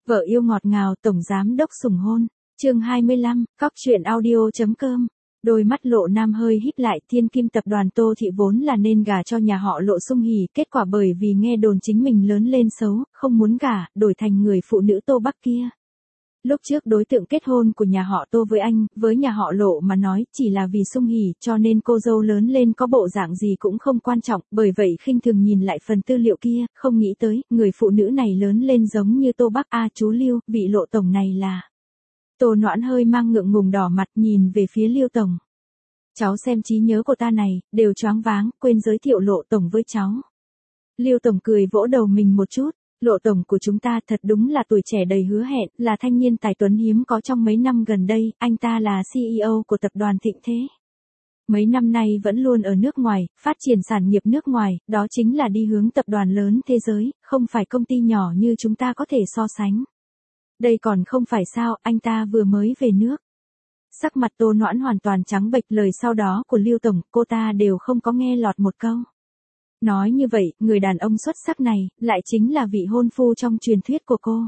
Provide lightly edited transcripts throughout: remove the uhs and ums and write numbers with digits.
Vợ yêu ngọt ngào tổng giám đốc sủng hôn. Chương 25, Cóc truyện audio.com. Đôi mắt Lộ Nam hơi híp lại, Thiên Kim tập đoàn Tô Thị vốn là nên gả cho nhà họ Lộ Sung Hỉ, kết quả bởi vì nghe đồn chính mình lớn lên xấu, không muốn gả, đổi thành người phụ nữ Tô Bắc kia. Lúc trước đối tượng kết hôn của nhà họ Tô với anh, với nhà họ Lộ mà nói, chỉ là vì Sung Hỉ, cho nên cô dâu lớn lên có bộ dạng gì cũng không quan trọng, bởi vậy khinh thường nhìn lại phần tư liệu kia, không nghĩ tới, người phụ nữ này lớn lên giống như Tô Bắc. Chú Lưu, vị Lộ tổng này là... Tô Noãn hơi mang ngượng ngùng đỏ mặt nhìn về phía Lưu tổng. Cháu xem trí nhớ của ta này, đều choáng váng, quên giới thiệu Lộ tổng với cháu. Lưu tổng cười vỗ đầu mình một chút. Lộ tổng của chúng ta thật đúng là tuổi trẻ đầy hứa hẹn, là thanh niên tài tuấn hiếm có trong mấy năm gần đây, anh ta là CEO của tập đoàn Thịnh Thế. Mấy năm nay vẫn luôn ở nước ngoài, phát triển sản nghiệp nước ngoài, đó chính là đi hướng tập đoàn lớn thế giới, không phải công ty nhỏ như chúng ta có thể so sánh. Đây còn không phải sao, anh ta vừa mới về nước. Sắc mặt Tô Noãn hoàn toàn trắng bệch, lời sau đó của Lưu tổng, cô ta đều không có nghe lọt một câu. Nói như vậy, người đàn ông xuất sắc này, lại chính là vị hôn phu trong truyền thuyết của cô.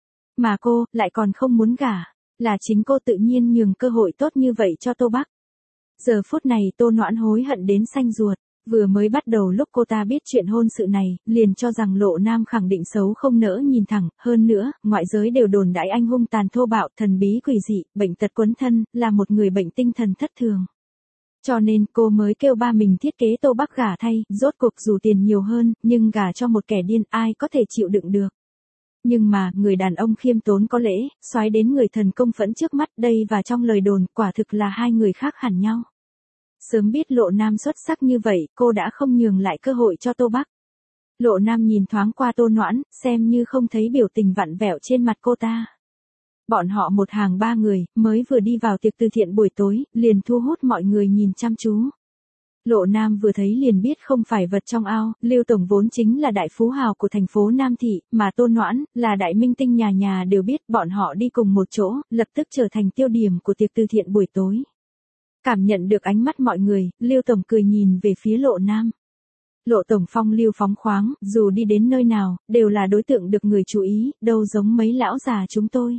Mà cô, lại còn không muốn gả, là chính cô tự nhiên nhường cơ hội tốt như vậy cho Tô Bắc. Giờ phút này Tô Noãn hối hận đến xanh ruột, vừa mới bắt đầu lúc cô ta biết chuyện hôn sự này, liền cho rằng Lộ Nam khẳng định xấu không nỡ nhìn thẳng, hơn nữa, ngoại giới đều đồn đãi anh hung tàn thô bạo, thần bí quỷ dị, bệnh tật quấn thân, là một người bệnh tinh thần thất thường. Cho nên cô mới kêu ba mình thiết kế Tô Bắc gả thay, rốt cuộc dù tiền nhiều hơn, nhưng gả cho một kẻ điên ai có thể chịu đựng được. Nhưng mà, người đàn ông khiêm tốn có lễ, xoáy đến người thần công phẫn trước mắt đây và trong lời đồn, quả thực là hai người khác hẳn nhau. Sớm biết Lộ Nam xuất sắc như vậy, cô đã không nhường lại cơ hội cho Tô Bắc. Lộ Nam nhìn thoáng qua Tô Noãn, xem như không thấy biểu tình vặn vẹo trên mặt cô ta. Bọn họ một hàng ba người, mới vừa đi vào tiệc từ thiện buổi tối, liền thu hút mọi người nhìn chăm chú. Lộ Nam vừa thấy liền biết không phải vật trong ao, Lưu tổng vốn chính là đại phú hào của thành phố Nam Thị, mà Tô Noãn, là đại minh tinh nhà nhà đều biết, bọn họ đi cùng một chỗ, lập tức trở thành tiêu điểm của tiệc từ thiện buổi tối. Cảm nhận được ánh mắt mọi người, Lưu tổng cười nhìn về phía Lộ Nam. Lộ tổng phong lưu phóng khoáng, dù đi đến nơi nào, đều là đối tượng được người chú ý, đâu giống mấy lão già chúng tôi.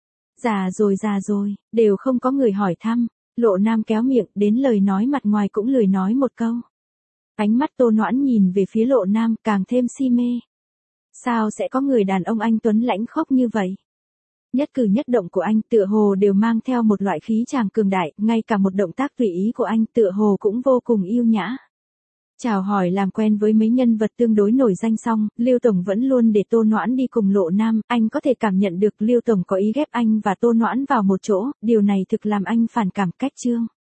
Già rồi, đều không có người hỏi thăm. Lộ Nam kéo miệng, đến lời nói mặt ngoài cũng lười nói một câu. Ánh mắt Tô Noãn nhìn về phía Lộ Nam, càng thêm si mê. Sao sẽ có người đàn ông anh tuấn lãnh khốc như vậy? Nhất cử nhất động của anh tựa hồ đều mang theo một loại khí tràng cường đại, ngay cả một động tác tùy ý của anh tựa hồ cũng vô cùng yêu nhã. Chào hỏi làm quen với mấy nhân vật tương đối nổi danh xong, Lưu tổng vẫn luôn để Tô Noãn đi cùng Lộ Nam, anh có thể cảm nhận được Lưu tổng có ý ghép anh và Tô Noãn vào một chỗ, điều này thực làm anh phản cảm cách chương.